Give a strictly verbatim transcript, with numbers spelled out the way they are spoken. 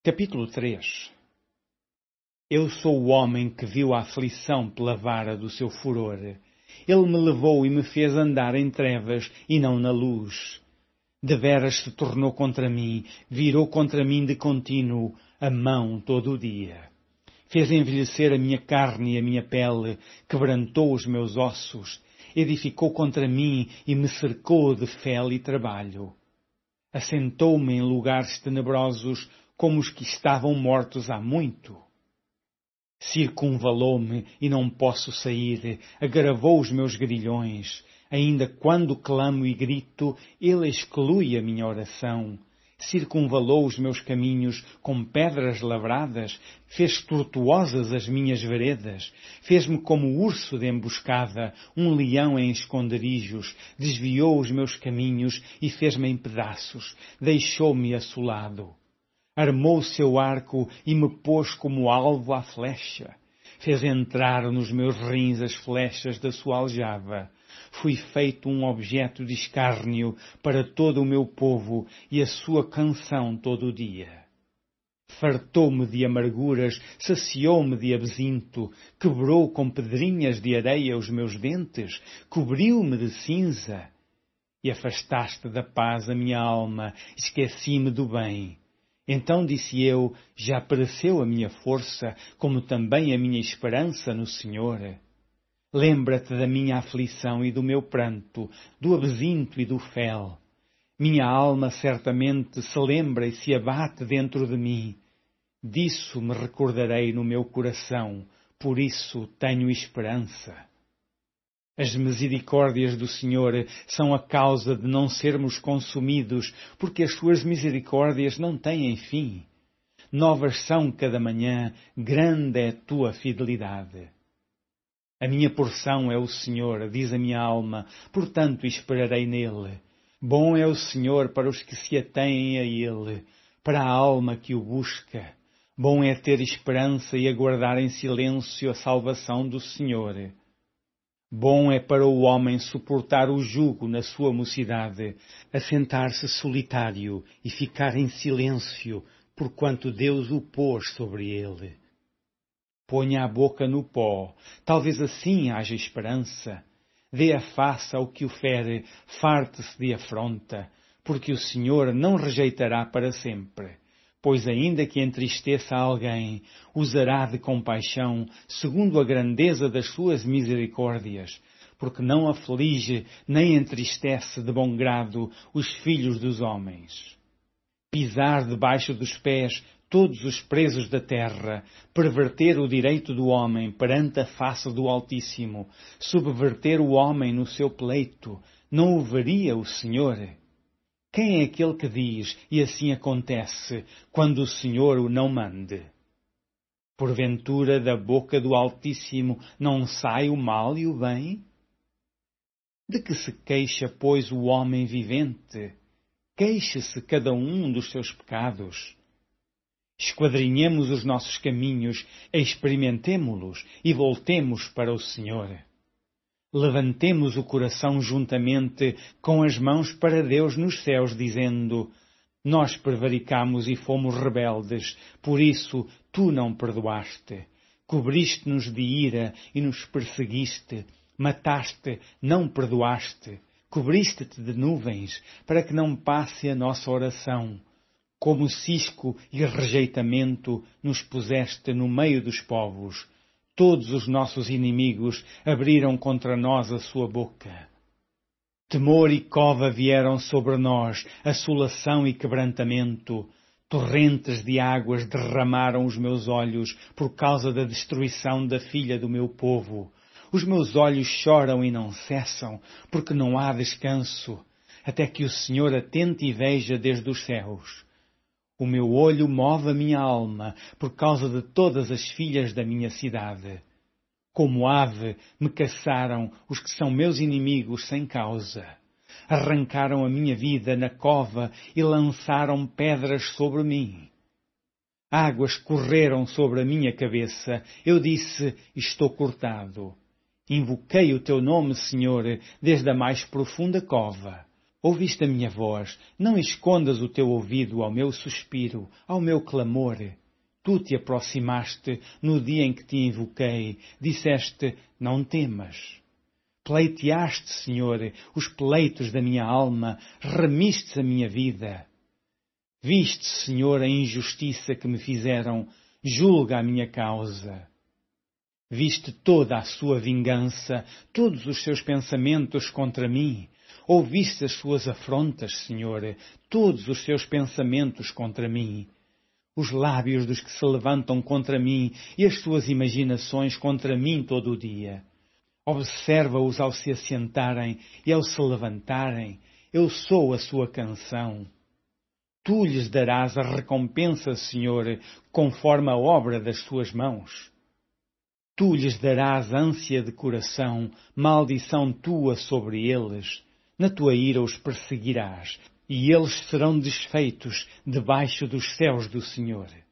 Capítulo três. Eu sou o homem que viu a aflição pela vara do seu furor. Ele me levou e me fez andar em trevas e não na luz. Deveras se tornou contra mim, virou contra mim de contínuo a mão todo o dia. Fez envelhecer a minha carne e a minha pele, quebrantou os meus ossos, edificou contra mim e me cercou de fel e trabalho. Assentou-me em lugares tenebrosos, como os que estavam mortos há muito. Circunvalou-me e não posso sair, agravou os meus grilhões. Ainda quando clamo e grito, ele exclui a minha oração. Circunvalou os meus caminhos com pedras lavradas, fez tortuosas as minhas veredas, fez-me como urso de emboscada, um leão em esconderijos, desviou os meus caminhos e fez-me em pedaços, deixou-me assolado. Armou o seu arco e me pôs como alvo à flecha. Fez entrar nos meus rins as flechas da sua aljava. Fui feito um objeto de escárnio para todo o meu povo e a sua canção todo o dia. Fartou-me de amarguras, saciou-me de absinto, quebrou com pedrinhas de areia os meus dentes, cobriu-me de cinza. E afastaste da paz a minha alma, esqueci-me do bem. Então disse eu, já pereceu a minha força, como também a minha esperança no Senhor. Lembra-te da minha aflição e do meu pranto, do absinto e do fel. Minha alma certamente se lembra e se abate dentro de mim. Disso me recordarei no meu coração, por isso tenho esperança. As misericórdias do Senhor são a causa de não sermos consumidos, porque as suas misericórdias não têm fim. Novas são cada manhã, grande é a tua fidelidade. A minha porção é o Senhor, diz a minha alma, portanto esperarei nele. Bom é o Senhor para os que se atêm a ele, para a alma que o busca. Bom é ter esperança e aguardar em silêncio a salvação do Senhor. Bom é para o homem suportar o jugo na sua mocidade, assentar-se solitário e ficar em silêncio, porquanto Deus o pôs sobre ele. Ponha a boca no pó, talvez assim haja esperança. Dê a face ao que o fere, farte-se de afronta, porque o Senhor não rejeitará para sempre. Pois ainda que entristeça alguém, usará de compaixão, segundo a grandeza das suas misericórdias, porque não aflige nem entristece de bom grado os filhos dos homens. Pisar debaixo dos pés todos os presos da terra, perverter o direito do homem perante a face do Altíssimo, subverter o homem no seu pleito, não o veria o Senhor? Quem é aquele que diz, e assim acontece, quando o Senhor o não mande? Porventura da boca do Altíssimo não sai o mal e o bem? De que se queixa, pois, o homem vivente? Queixe-se cada um dos seus pecados. Esquadrinhemos os nossos caminhos, experimentemo-los e voltemos para o Senhor. Levantemos o coração juntamente com as mãos para Deus nos céus, dizendo: nós prevaricamos e fomos rebeldes, por isso tu não perdoaste. Cobriste-nos de ira e nos perseguiste, mataste, não perdoaste. Cobriste-te de nuvens, para que não passe a nossa oração. Como cisco e rejeitamento nos puseste no meio dos povos. Todos os nossos inimigos abriram contra nós a sua boca. Temor e cova vieram sobre nós, assolação e quebrantamento. Torrentes de águas derramaram os meus olhos por causa da destruição da filha do meu povo. Os meus olhos choram e não cessam, porque não há descanso, até que o Senhor atente e veja desde os céus. O meu olho move a minha alma por causa de todas as filhas da minha cidade. Como ave me caçaram os que são meus inimigos sem causa. Arrancaram a minha vida na cova e lançaram pedras sobre mim. Águas correram sobre a minha cabeça. Eu disse, estou cortado. Invoquei o teu nome, Senhor, desde a mais profunda cova. Ouviste a minha voz, não escondas o teu ouvido ao meu suspiro, ao meu clamor. Tu te aproximaste no dia em que te invoquei, disseste, não temas. Pleiteaste, Senhor, os pleitos da minha alma, remistes a minha vida. Viste, Senhor, a injustiça que me fizeram, julga a minha causa. Viste toda a sua vingança, todos os seus pensamentos contra mim. Ouviste as suas afrontas, Senhor, todos os seus pensamentos contra mim. Os lábios dos que se levantam contra mim e as suas imaginações contra mim todo o dia. Observa-os ao se assentarem e ao se levantarem. Eu sou a sua canção. Tu lhes darás a recompensa, Senhor, conforme a obra das suas mãos. Tu lhes darás ânsia de coração, maldição tua sobre eles. Na tua ira os perseguirás, e eles serão desfeitos debaixo dos céus do Senhor.